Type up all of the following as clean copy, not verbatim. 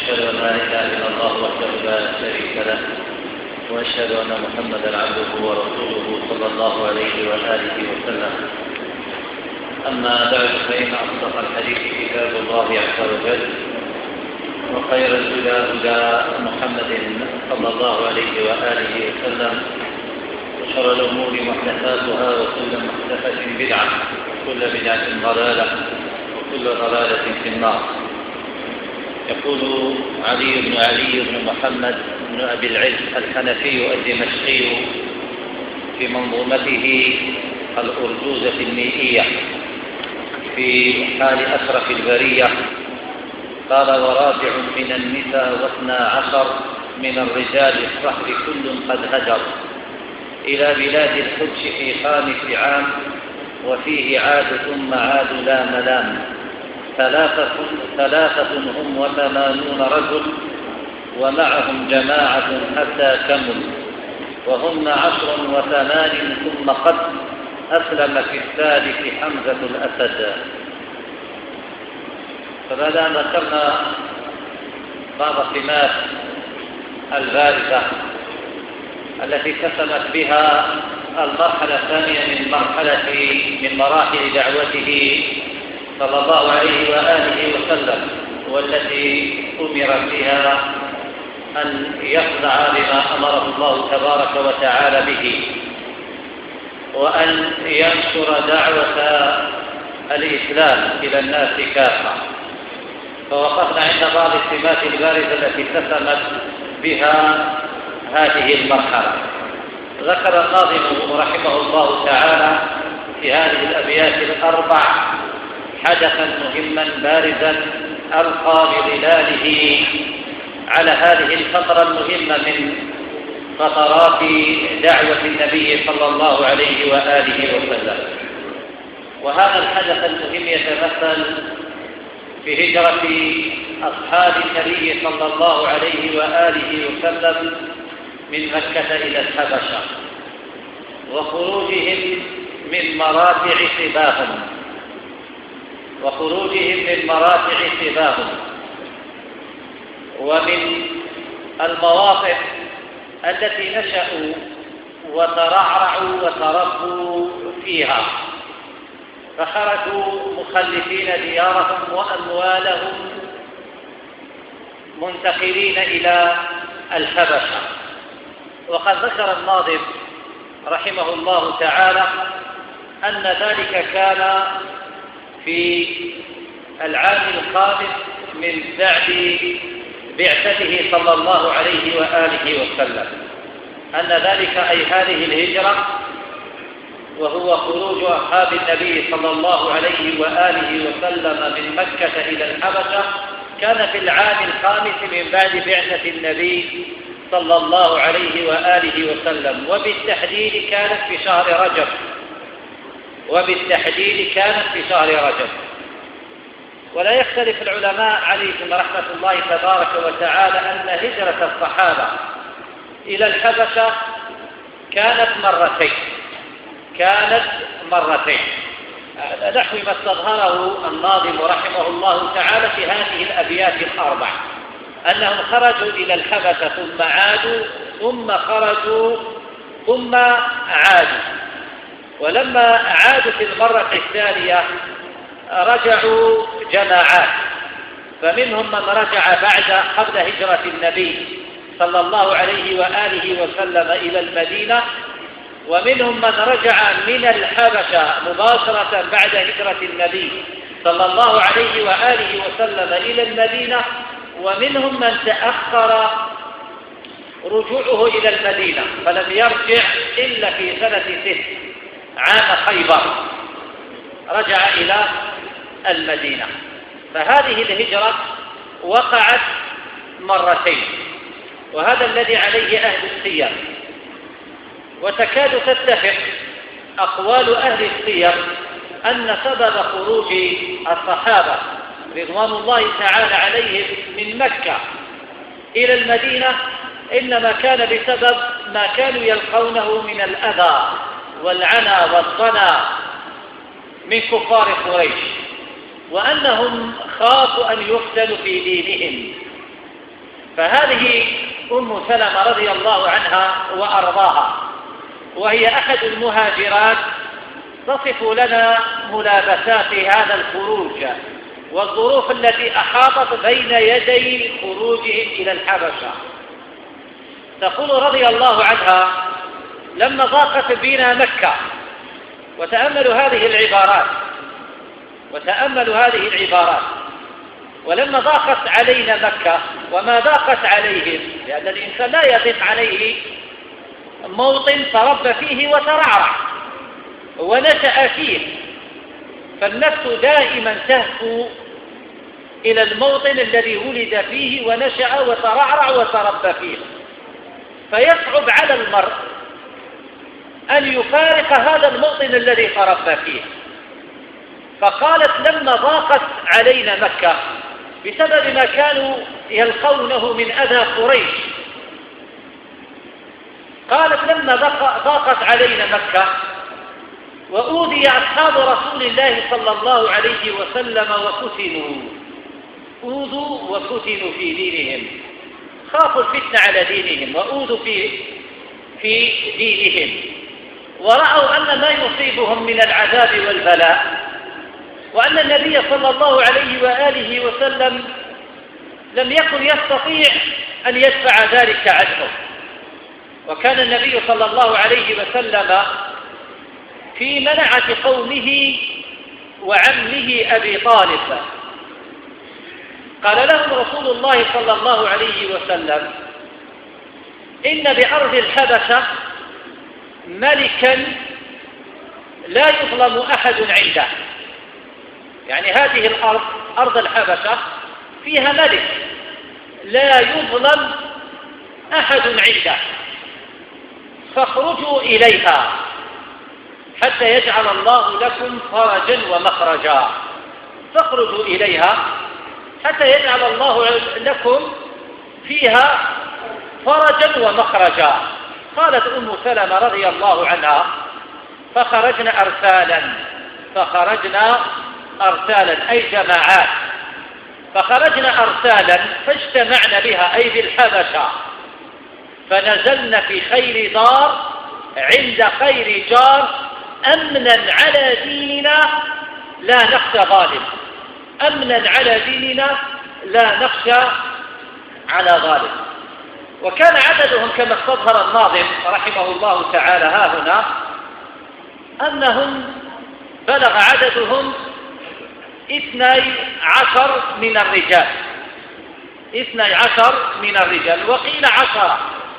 وأشهد أن لا إله إلا الله وحده لا شريك له وأشهد أن محمدا عبده ورسوله صلى الله عليه وآله وسلم. أما بعد فإن أصدق الحديث كتاب الله عز وجل وخير الهدى هدى محمد صلى الله عليه وآله وسلم وشر الأمور محدثاتها وكل محدثة بدعة وكل بدعة ضلالة وكل ضلالة في النار. يقول علي بن محمد بن أبي العز الحنفي الدمشقي في منظومته الأرجوزة المئية في حال أشرف البرية قال: ورابع من النساء 12 من الرجال الصحر كل قد هجر إلى بلاد الحج في 5 عام وفيه عاد ثم عاد لا ملام. 3 هم 80 رجل ومعهم جماعة حتى كمل وهن 10 و8 ثم قد أسلم في الثالث حمزة الأسد. فبعد أن ذكرنا بعض السمات البارزة التي اتسمت بها المرحلة الثانية من مراحل دعوته صلى الله عليه وآله وسلم، والتي أمر فيها أن يصنع بما أمره الله تبارك وتعالى به وأن ينشر دعوة الإسلام إلى الناس كافة. فوقفنا عند بعض السمات البارزة التي اتسمت بها هذه المرحلة. ذكر الناظم رحمه الله تعالى في هذه الأبيات ال4 حدثا مهما بارزا ألقى بظلاله على هذه الفترة المهمة من فترات دعوة النبي صلى الله عليه وآله وسلم. وهذا الحدث المهم يتمثل في هجرة أصحاب النبي صلى الله عليه وآله وسلم من مكة إلى الحبشة وخروجهم من مراتع سباهم ومن المواقع التي نشأوا وترعرعوا وتربوا فيها، فخرجوا مخلفين ديارهم وأموالهم منتقلين إلى الحبشة. وقد ذكر الناظم رحمه الله تعالى أن ذلك كان في العام 5 من بعد بعثته صلى الله عليه وآله وسلم، أن ذلك أي هذه الهجرة وهو خروج أصحاب النبي صلى الله عليه وآله وسلم من مكة إلى الحبشة كان في العام 5 من بعد بعثة النبي صلى الله عليه وآله وسلم، وبالتحديد كانت في شهر رجب. ولا يختلف العلماء عليهم رحمة الله تبارك وتعالى أن هجرة الصحابة إلى الحبشة كانت مرتين نحو ما استظهره الناظم رحمه الله تعالى في هذه الأبيات ال4، أنهم خرجوا إلى الحبشة ثم عادوا ثم خرجوا ثم عادوا. ولما عادوا في المرة الثانية رجعوا جماعات، فمنهم من رجع قبل هجرة النبي صلى الله عليه وآله وسلم إلى المدينة، ومنهم من رجع من الحبشة مباشرة بعد هجرة النبي صلى الله عليه وآله وسلم إلى المدينة، ومنهم من تأخر رجوعه إلى المدينة فلم يرجع إلا في سنة 6 عام خيبر رجع إلى المدينة. فهذه الهجرة وقعت مرتين، وهذا الذي عليه أهل السير. وتكاد تتفق أقوال أهل السير أن سبب خروج الصحابة رضوان الله تعالى عليهم من مكة إلى المدينة إنما كان بسبب ما كانوا يلقونه من الأذى والعنى والصنى من كفار قريش، وأنهم خافوا أن يفتنوا في دينهم فهذه أم سلمة رضي الله عنها وأرضاها، وهي أحد المهاجرات، تصف لنا ملابسات هذا الخروج والظروف التي أحاطت بين يدي خروجهم إلى الحبشة. تقول رضي الله عنها: لما ضاقت بنا مكة، وتأملوا هذه العبارات، ولما ضاقت علينا مكة، وما ضاقت عليهم، لأن الإنسان لا يضيق عليه موطن تربى فيه وترعرع ونشأ فيه، فالنفس دائما تهفو إلى الموطن الذي ولد فيه ونشأ وترعرع وتربى فيه، فيصعب على المرء أن يفارق هذا الموطن الذي تربى فيه. فقالت: لما ضاقت علينا مكة بسبب ما كانوا يلقونه من أذى قريش، قالت: لما ضاقت علينا مكة وأوذي أصحاب رسول الله صلى الله عليه وسلم أوذوا وفتنوا في دينهم، خافوا الفتنة على دينهم وأوذوا في دينهم، ورأوا أن ما يصيبهم من العذاب والبلاء، وأن النبي صلى الله عليه وآله وسلم لم يكن يستطيع أن يدفع ذلك عنهم. وكان النبي صلى الله عليه وسلم في منعة قومه وعمه أبي طالب. قال لهم رسول الله صلى الله عليه وسلم: إن بأرض الحبشة ملكا لا يظلم أحد عنده. يعني هذه الأرض، أرض الحبشة، فيها ملك لا يظلم أحد عنده، فاخرجوا إليها حتى يجعل الله لكم فرجا ومخرجا. فاخرجوا إليها حتى يجعل الله لكم فيها فرجا ومخرجا. قالت أم سلمة رضي الله عنها: فخرجنا أرسالا أي جماعات، فخرجنا أرسالا فاجتمعنا بها أي بالحبشة، فنزلنا في خير دار عند خير جار، أمنا على ديننا لا نخشى ظالم، أمنا على ديننا لا نخشى على ظالم. وكان عددهم كما استظهر الناظم رحمه الله تعالى ها هنا أنهم بلغ عددهم 12 من الرجال، 12 من الرجال، وقيل 10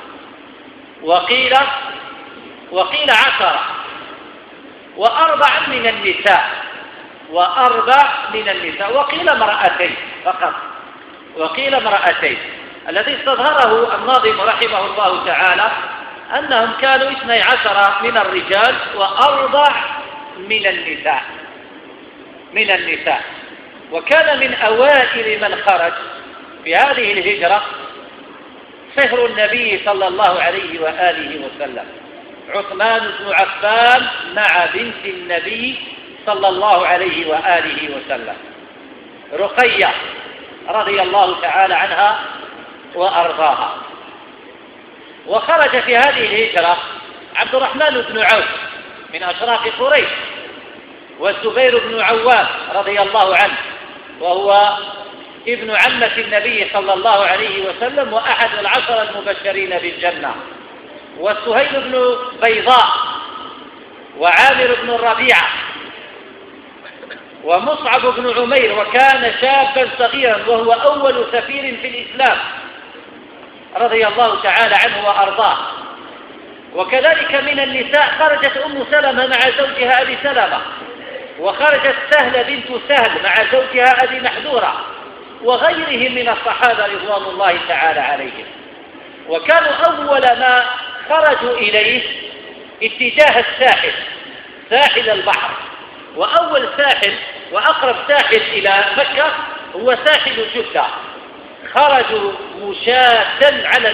وقيل 10، وأربع من النساء، وقيل امرأتين فقط، وقيل امرأتين. الذي استظهره الناظم رحمه الله تعالى أنهم كانوا 12 من الرجال و4 من النساء. وكان من أوائل من خرج في هذه الهجرة صهر النبي صلى الله عليه وآله وسلم، عثمان بن عفان مع بنت النبي صلى الله عليه وآله وسلم، رقية رضي الله تعالى عنها وأرضاها. وخرج في هذه الهجرة عبد الرحمن بن عوف من أشراف قريش، والزبير بن عوام رضي الله عنه وهو ابن عمة النبي صلى الله عليه وسلم وأحد 10 المبشرين بالجنة، وسهيل بن بيضاء، وعامر بن الربيعة، ومصعب بن عمير، وكان شابا صغيرا وهو أول سفير في الإسلام رضي الله تعالى عنه وأرضاه. وكذلك من النساء خرجت أم سلمة مع زوجها أبي سلمة، وخرجت سهلة بنت سهل مع زوجها أبي محذورة، وغيرهم من الصحابة رضوان الله تعالى عليهم. وكانوا أول ما خرجوا إليه اتجاه الساحل، ساحل البحر، وأول ساحل وأقرب ساحل إلى مكة هو ساحل جدة. خرجوا مشاة على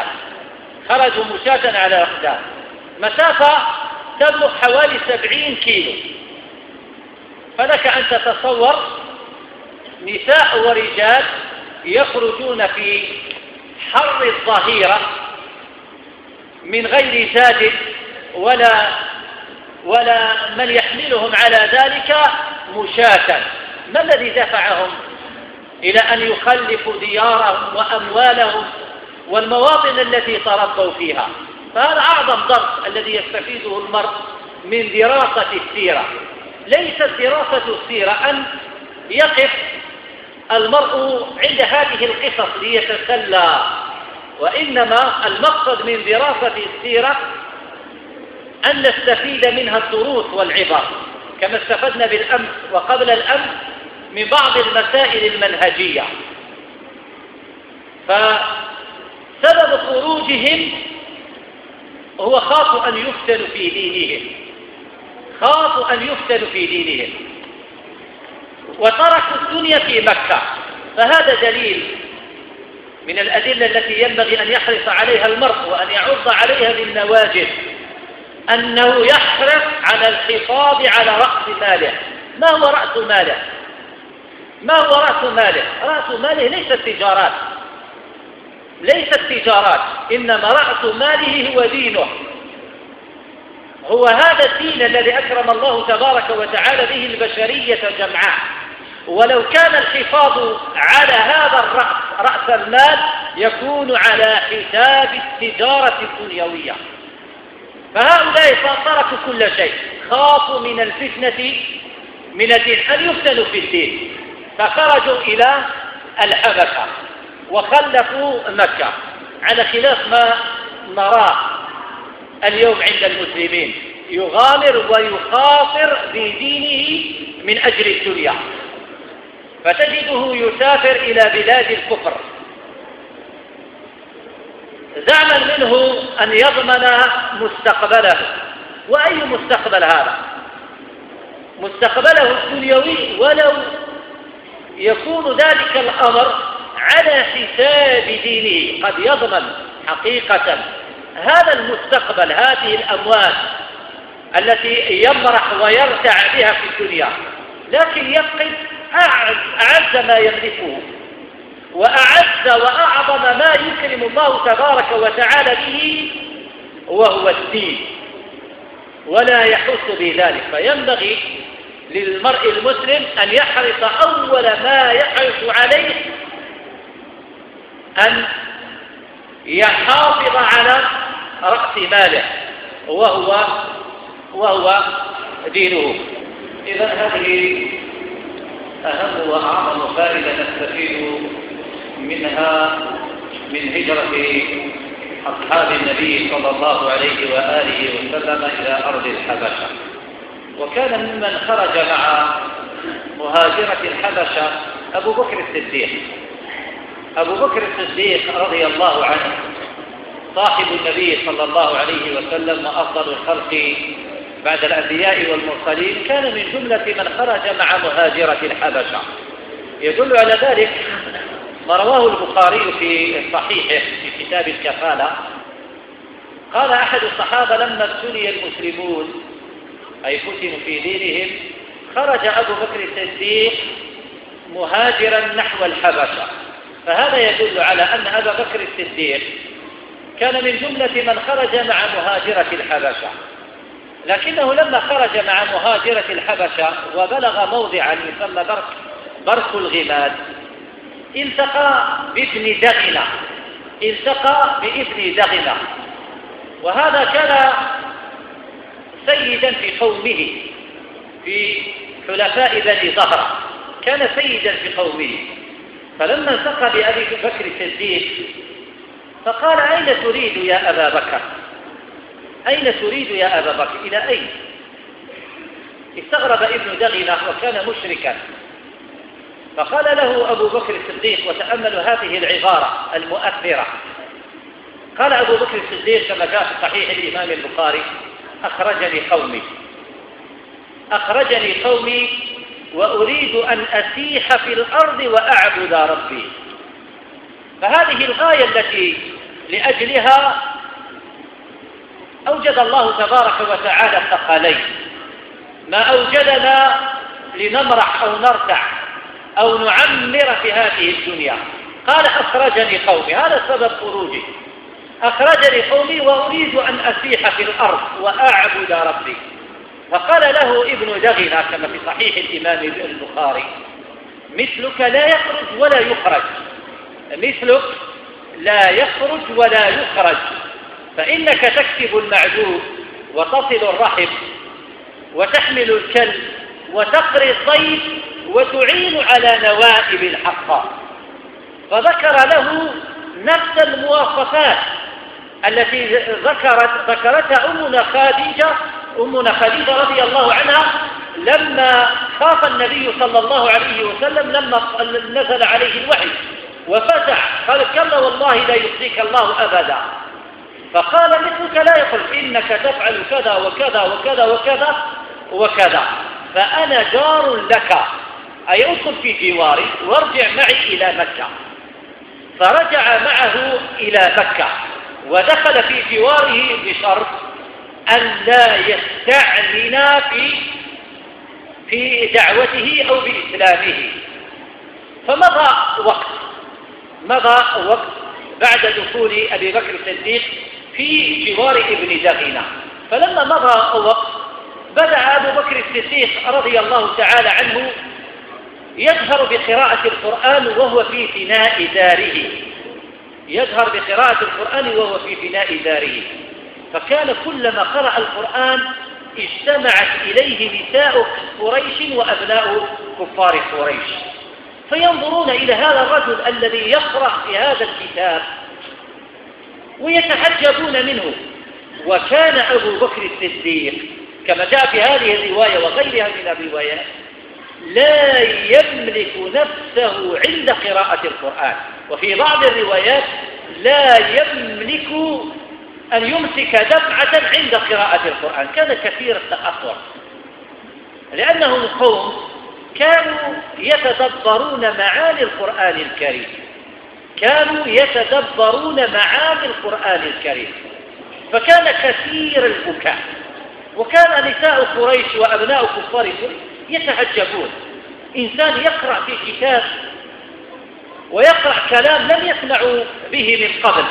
الأقدام، مسافة تبلغ حوالي 70 كيلو. فلك أن تتصور نساء ورجال يخرجون حر الظهيرة من غير زاد ولا من يحملهم على ذلك مشاة. ما الذي دفعهم إلى أن يخلفوا ديارهم وأموالهم والمواطن التي تربوا فيها؟ فهذا أعظم درس الذي يستفيده المرء من دراسة السيرة. ليست دراسة السيرة أن يقف المرء عند هذه القصص ليتسلى، وإنما المقصد من دراسة السيرة أن نستفيد منها الدروس والعبر، كما استفدنا بالأمس وقبل الأمس من بعض المسائل المنهجية. فسبب خروجهم هو خافوا أن يفتنوا في دينهم، خافوا أن يفتنوا في دينهم وتركوا الدنيا في مكة. فهذا دليل من الأدلة التي ينبغي أن يحرص عليها المرء وأن يعض عليها بالنواجذ، أنه يحرص على الحفاظ على رأس ماله. ما هو رأس ماله؟ ما هو رأس ماله؟ رأس ماله ليست تجارات، إنما رأس ماله هو دينه، هو هذا الدين الذي أكرم الله تبارك وتعالى به البشرية جمعاء. ولو كان الحفاظ على هذا الرأس، رأس المال، يكون على حساب التجارة الدنيوية. فهؤلاء تركوا كل شيء، خافوا من الفتنة من الدين، أن يفتنوا في الدين، فخرجوا إلى الحبشة وخلفوا مكة، على خلاف ما نراه اليوم عند المسلمين، يغامر ويخاطر بدينه من أجل الدنيا، فتجده يسافر إلى بلاد الكفر زعما منه أن يضمن مستقبله. وأي مستقبل هذا؟ مستقبله الدنيوي، ولو يكون ذلك الأمر على حساب دينه. قد يضمن حقيقة هذا المستقبل، هذه الأموال التي يمرح ويرتع بها في الدنيا، لكن يفقد أعز ما يملكه وأعز وأعظم ما يكرم الله تبارك وتعالى به، وهو الدين، ولا يحس بذلك. فينبغي للمرء المسلم أن يحرص أول ما يحرص عليه أن يحافظ على رأس ماله، وهو دينه. إذا هذه أهم وأعظم فائدة نستفيد منها من هجرة أصحاب النبي صلى الله عليه وآله وسلم إلى أرض الحبشة. وكان ممن خرج مع مهاجرة الحبشة أبو بكر الصديق. أبو بكر الصديق رضي الله عنه صاحب النبي صلى الله عليه وسلم وأفضل الخلق بعد الأنبياء والمرسلين، كان من جملة من خرج مع مهاجرة الحبشة. يدل على ذلك ما رواه البخاري في صحيحه في كتاب الكفالة. قال أحد الصحابة لما ابتلي المسلمون أي فتنوا في دينهم، خرج أبو بكر الصديق مهاجرا نحو الحبشة. فهذا يدل على أن أبا بكر الصديق كان من جملة من خرج مع مهاجرة الحبشة، لكنه لما خرج مع مهاجرة الحبشة وبلغ موضعا يسمى برك الغماد، التقى بابن دغنة، وهذا كان سيدا في قومه، في حلفاء بني زهرة، كان سيدا في قومه. فلما التقى بأبي بكر الصديق فقال: أين تريد يا أبا بكر؟ أين تريد يا أبا بكر؟ إلى أين؟ استغرب ابن دغنة وكان مشركا، فقال له أبو بكر الصديق، وتأملوا هذه العبارة المؤثرة، قال أبو بكر الصديق كما جاء في صحيح الإمام البخاري: أخرجني قومي وأريد أن أسيح في الأرض وأعبد ربي. فهذه الغاية التي لأجلها أوجد الله تبارك وتعالى الثقلين، ما أوجدنا لنمرح أو نرتع أو نعمر في هذه الدنيا، قال أخرجني قومي، هذا سبب خروجي، أخرجني قومي وأريد أن أسيح في الأرض وأعبد ربي. فقال له ابن دغنة كما في صحيح الإمام البخاري: مثلك لا يخرج ولا يخرج، مثلك لا يخرج ولا يخرج، فإنك تكسب المعدوم وتصل الرحم وتحمل الكلب وتقري الضيف وتعين على نوائب الحق. فذكر له نفس المواصفات التي ذكرتها أمنا خديجة رضي الله عنها لما خاف النبي صلى الله عليه وسلم لما نزل عليه الوحي وفزع، قال: كلا والله لا يخزيك الله أبدا. فقال: مثلك لا يخرج، إنك تفعل كذا وكذا وكذا وكذا وكذا، فأنا جار لك، أي ادخل في جواري وارجع معي إلى مكة. فرجع معه إلى مكة ودخل في جواره بشرط أن لا يستعمل في دعوته أو بإسلامه. فمضى وقت بعد دخول أبي بكر الصديق في جوار ابن دغنة. فلما مضى وقت بدأ أبو بكر الصديق رضي الله تعالى عنه يجهر بقراءة القرآن وهو في فناء داره، يجهر بقراءة القرآن وهو في فناء داره. فكان كلما قرأ القرآن اجتمعت إليه نساء قريش وأبناء كفار قريش، فينظرون إلى هذا الرجل الذي يقرأ في هذا الكتاب ويتعجبون منه. وكان أبو بكر الصديق كما جاء في هذه الرواية وغيرها من الروايات لا يملك نفسه عند قراءة القرآن، وفي بعض الروايات لا يملك أن يمسك دمعة عند قراءة القرآن. كان كثير التأثر لأنهم قوم كانوا يتدبرون معاني القرآن الكريم، كانوا يتدبرون معاني القرآن الكريم، فكان كثير البكاء. وكان نساء قريش وأبناء كفار قريش يتعجبون، إنسان يقرأ في كتاب ويقرأ كلام لم يسمعوا به من قبل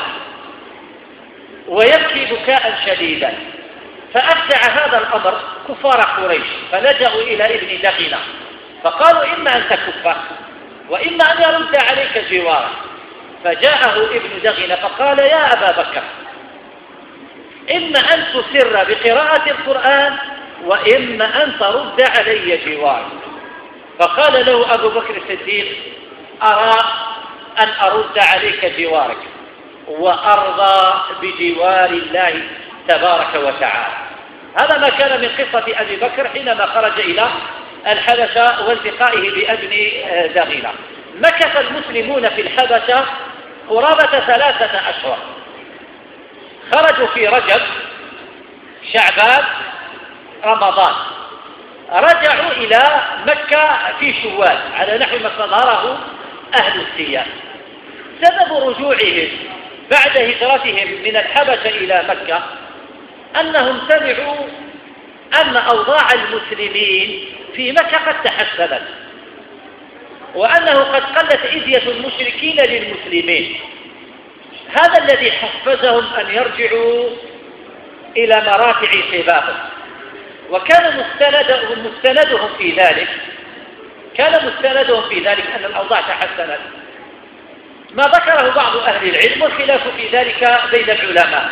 ويبكي بكاء شديدا. فأبدع هذا الأمر كفار قريش، فلجأوا إلى ابن دغنة فقالوا: إما أن تكفه وإما أن يرد عليك جواره. فجاءه ابن دغنة فقال: يا أبا بكر، إما أن تسر بقراءة القرآن وإما أن ترد علي جواري. فقال له أبو بكر الصديق: أرى أن أرد عليك جوارك وأرضى بجوار الله تبارك وتعالى. هذا ما كان من قصة أبي بكر حينما خرج إلى الحبشة والتقائه بابن دغنة. مكث المسلمون في الحبشة قرابة 3 أشهر، خرجوا في رجب شعبان رمضان، رجعوا إلى مكة في شوال على نحو ما استظهره أهل السياق. سبب رجوعهم بعد هجرتهم من الحبشة إلى مكة أنهم سمعوا أن أوضاع المسلمين في مكة قد تحسنت، وأنه قد قلت إذية المشركين للمسلمين. هذا الذي حفزهم أن يرجعوا إلى مراتع سباهم. وكان مستندهم في ذلك أن الأوضاع تحسنت. ما ذكره بعض أهل العلم والخلاف في ذلك بين العلماء.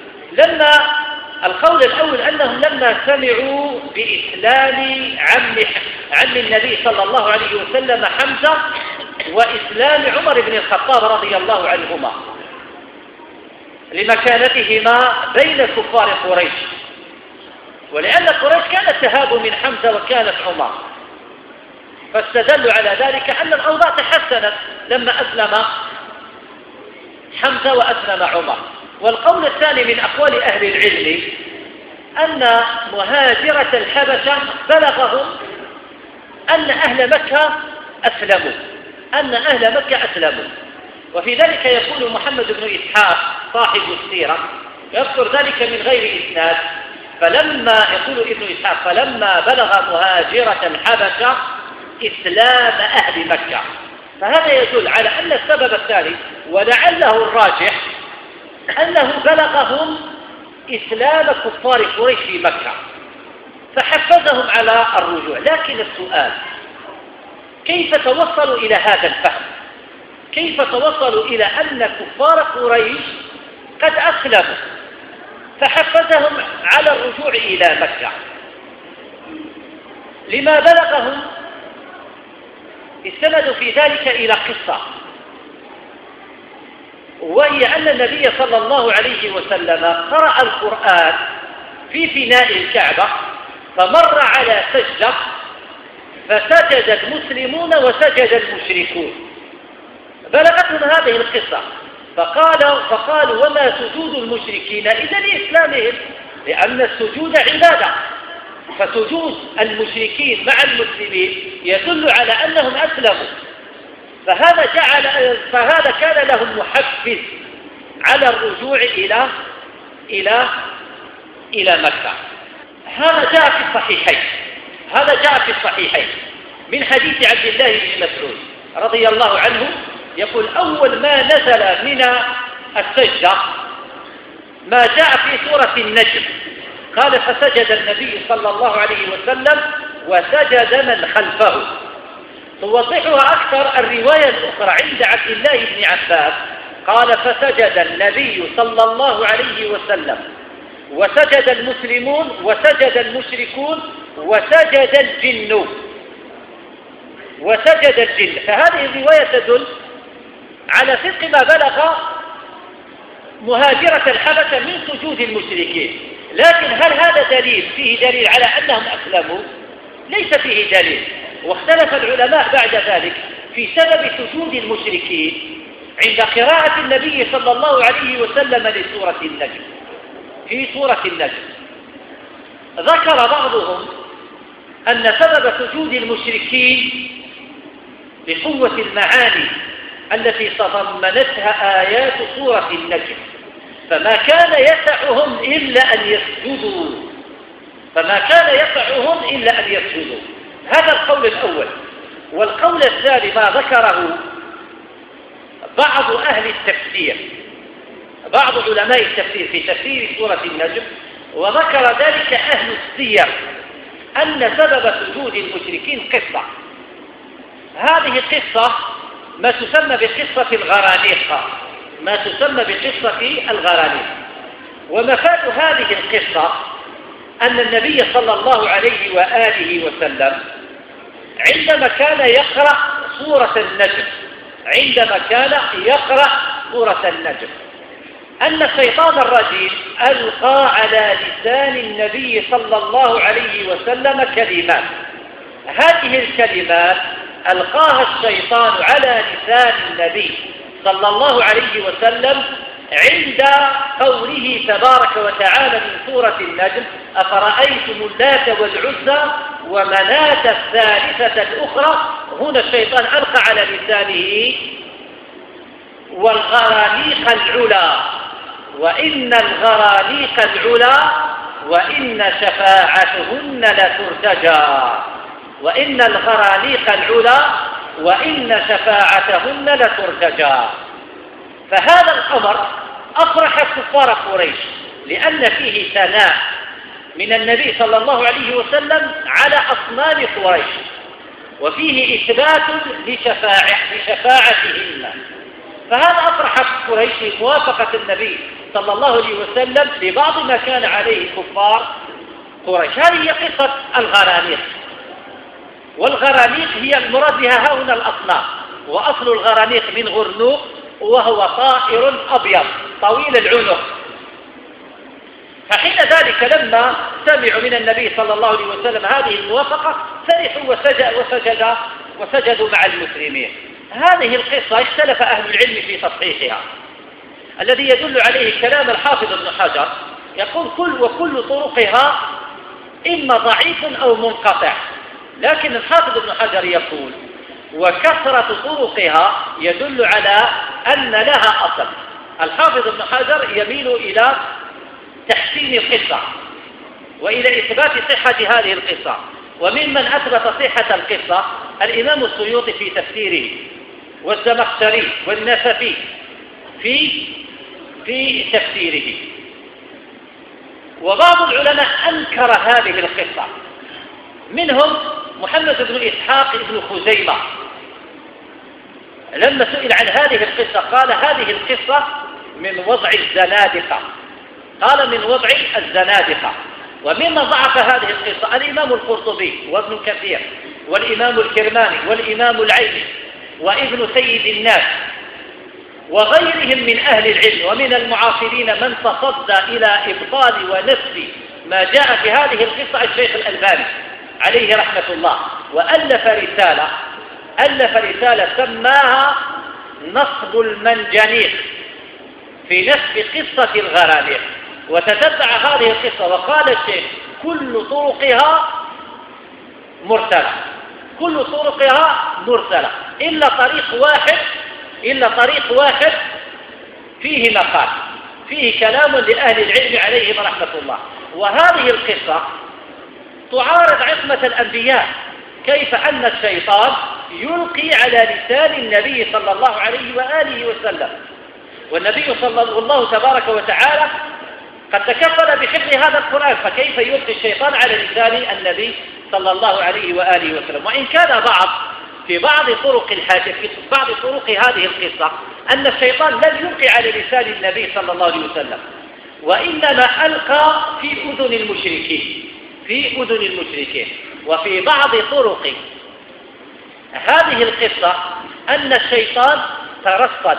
القول الأول أنهم لما سمعوا بإسلام عم النبي صلى الله عليه وسلم حمزة وإسلام عمر بن الخطاب رضي الله عنهما لمكانتهما بين كفار قريش، ولأن قريش كانت تهاب من حمزة وكانت عمر، فاستدلوا على ذلك أن الأوضاع تحسنت لما أسلم حمزة وأسلم عمر. والقول الثاني من أقوال أهل العلم أن مهاجرة الحبشة بلغهم أن أهل مكة أسلموا، وفي ذلك يقول محمد بن إسحاق صاحب السيرة يذكر ذلك من غير إسناد. فلما بلغ مهاجرة الحبشة إسلام أهل مكة فهذا يدل على أن السبب الثاني ولعله الراجح أنه بلغهم إسلام كفار قريش في مكة فحفزهم على الرجوع. لكن السؤال كيف توصلوا إلى هذا الفهم؟ كيف توصلوا إلى أن كفار قريش قد أسلموا فحفزهم على الرجوع إلى مكة؟ لما بلغهم استندوا في ذلك إلى قصة، وهي أن النبي صلى الله عليه وسلم قرأ القرآن في فناء الكعبة فمر على سجدة فسجد المسلمون وسجد المشركون، بلغتهم هذه القصة فقالوا وما سجود المشركين إذا لإسلامهم، لأن السجود عبادة، فسجود المشركين مع المسلمين يدل على أنهم أسلموا، فهذا كان لهم محفز على الرجوع إلى مكة. هذا جاء في الصحيحين من حديث عبد الله بن مسعود رضي الله عنه يقول أول ما نزل من السجدة ما جاء في سورة النجم، قال فسجد النبي صلى الله عليه وسلم وسجد من خلفه. توضحها أكثر الرواية الأخرى عند عبد الله بن عباس قال فسجد النبي صلى الله عليه وسلم وسجد المسلمون وسجد المشركون وسجد الجن. فهذه الرواية تدل على صدق ما بلغ مهاجرة الحبشة من سجود المشركين. لكن هل هذا فيه دليل على أنهم أسلموا؟ ليس فيه دليل، واختلف العلماء بعد ذلك في سبب سجود المشركين عند قراءة النبي صلى الله عليه وسلم لسورة النجم. في سورة النجم ذكر بعضهم أن سبب سجود المشركين لقوة المعاني التي تضمنتها آيات سورة النجم، فما كان يسعهم إلا أن يسجدوا. هذا القول الأول. والقول الثاني ما ذكره بعض أهل التفسير، بعض علماء التفسير في تفسير سورة النجم، وذكر ذلك أهل السير أن سبب سجود المشركين قصة. هذه القصة ما تسمى بقصة الغرانيق. ومفاد هذه القصة أن النبي صلى الله عليه وآله وسلم عندما كان يقرأ سورة النجم أن الشيطان الرجيم ألقى على لسان النبي صلى الله عليه وسلم كلمات. هذه الكلمات ألقاها الشيطان على لسان النبي صلى الله عليه وسلم عند قوله تبارك وتعالى من سورة النجم أفرأيتم اللات والعزى ومناة الثالثة الأخرى. هنا الشيطان ألقى على لسانه والغرانيق العلا وإن الغرانيق العلا وإن شفاعتهن لترتجى. فهذا الأمر أفرح كفار قريش لأن فيه ثناء من النبي صلى الله عليه وسلم على أصنام قريش، وفيه إثبات لشفاعتهن. فهذا أفرح قريش بموافقة النبي صلى الله عليه وسلم لبعض ما كان عليه كفار قريش. هذه هي قصة الغرانيق. والغرانيق هي المراد بها هنا الأصنام، وأصل الغرانيق من غرنوق وهو طائر أبيض طويل العنق. فحين ذلك لما سمعوا من النبي صلى الله عليه وسلم هذه الموافقة فرحوا وسجدوا مع المسلمين. هذه القصة اختلف أهل العلم في تصحيحها، الذي يدل عليه كلام الحافظ ابن حجر يقول وكل طرقها إما ضعيف أو منقطع. لكن الحافظ ابن حجر يقول وكثرة طرقها يدل على أن لها أصل. الحافظ ابن حجر يميل إلى تحسين القصة وإلى إثبات صحة هذه القصة، وممن أثبت صحة القصة الإمام السيوطي في تفسيره والزمخشري والنسفي في تفسيره. وبعض العلماء أنكر هذه القصة، منهم محمد بن إسحاق بن خزيمة، لما سئل عن هذه القصة قال هذه القصة من وضع الزنادقة، قال من وضع الزنادقة. وممن ضعف هذه القصة الإمام القرطبي وابن كثير والإمام الكرماني والإمام العيني وابن سيد الناس وغيرهم من أهل العلم ومن المعاصرين من تصدى إلى إبطال ونسب ما جاء في هذه القصة الشيخ الألباني عليه رحمة الله، وألف رسالة سماها نصب المنجنيق في نسب قصة الغرانيق، وتتبع هذه القصة وقال الشيخ كل طرقها مرسلة إلا طريق واحد فيه مقال، فيه كلام لأهل العلم عليهم رحمة الله. وهذه القصة تعارض عصمة الأنبياء، كيف أن الشيطان يلقي على لسان النبي صلى الله عليه وآله وسلم، والنبي صلى الله تبارك وتعالى قد تكفل بحفظ هذا القرآن، فكيف يلقي الشيطان على لسان النبي صلى الله عليه وآله وسلم؟ وإن كان في بعض طرق هذه القصة أن الشيطان لم يلقي على لسان النبي صلى الله عليه وسلم، وإنما ألقى في أذن المشركين. وفي بعض طرق هذه القصة أن الشيطان ترصد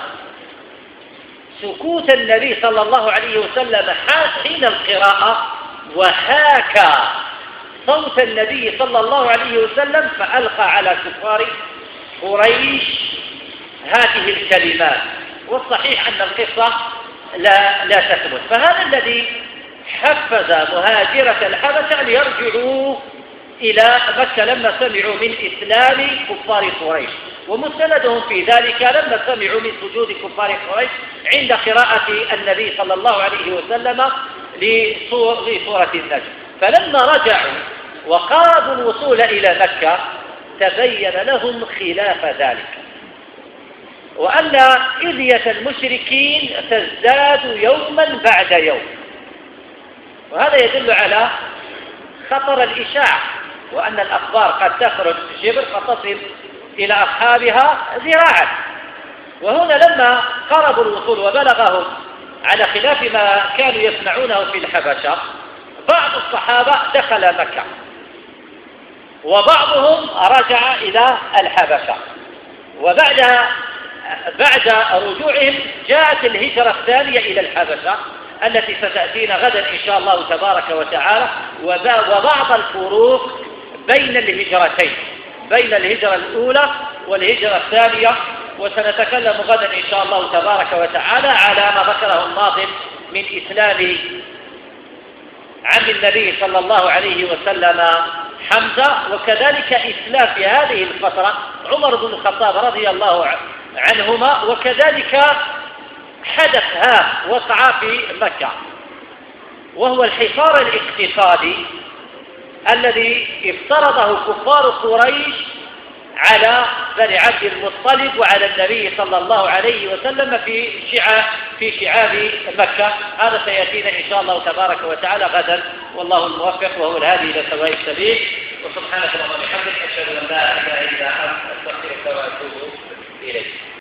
سكوت النبي صلى الله عليه وسلم حين القراءة، وهاكى صوت النبي صلى الله عليه وسلم، فألقى على كفار قريش هذه الكلمات. والصحيح أن القصة لا تثبت. فهذا الذي حفز مهاجرة الحبشة أن يرجعوا إلى مكة لما سمعوا من إسلام كفار قريش، ومستندهم في ذلك لما سمعوا من سجود كفار قريش عند قراءة النبي صلى الله عليه وسلم لسورة النجم. فلما رجعوا وقاربوا الوصول إلى مكة تبين لهم خلاف ذلك، وأن إذية المشركين تزداد يوما بعد يوم، وهذا يدل على خطر الإشاعة، وأن الأخبار قد تخرج شبر فتصل إلى أصحابها ذراعا. وهنا لما قربوا الوصول وبلغهم على خلاف ما كانوا يصنعونه في الحبشة، بعض الصحابة دخل مكة وبعضهم رجع إلى الحبشة، وبعد رجوعهم جاءت الهجرة الثانية إلى الحبشة التي ستأتينا غدا إن شاء الله تبارك وتعالى، وبعض الفروق بين الهجرتين، بين الهجرة الأولى والهجرة الثانية، وسنتكلم غدا إن شاء الله تبارك وتعالى على ما ذكره الناظم من إسلام عم النبي صلى الله عليه وسلم حمزة، وكذلك إسلام في هذه الفترة عمر بن الخطاب رضي الله عنهما، وكذلك حدث وقع في مكة، وهو الحصار الاقتصادي الذي افترضه كفار قريش على بني عبد المطلب وعلى النبي صلى الله عليه وسلم في شعاب مكة. هذا سيأتينا إن شاء الله تبارك وتعالى غدا، والله الموفق وهو الهادي إلى سواء السبيل. وسبحانك اللهم وبحمدك أشهد أن لا إله إلا أنت أستغفرك وأتوب إليك.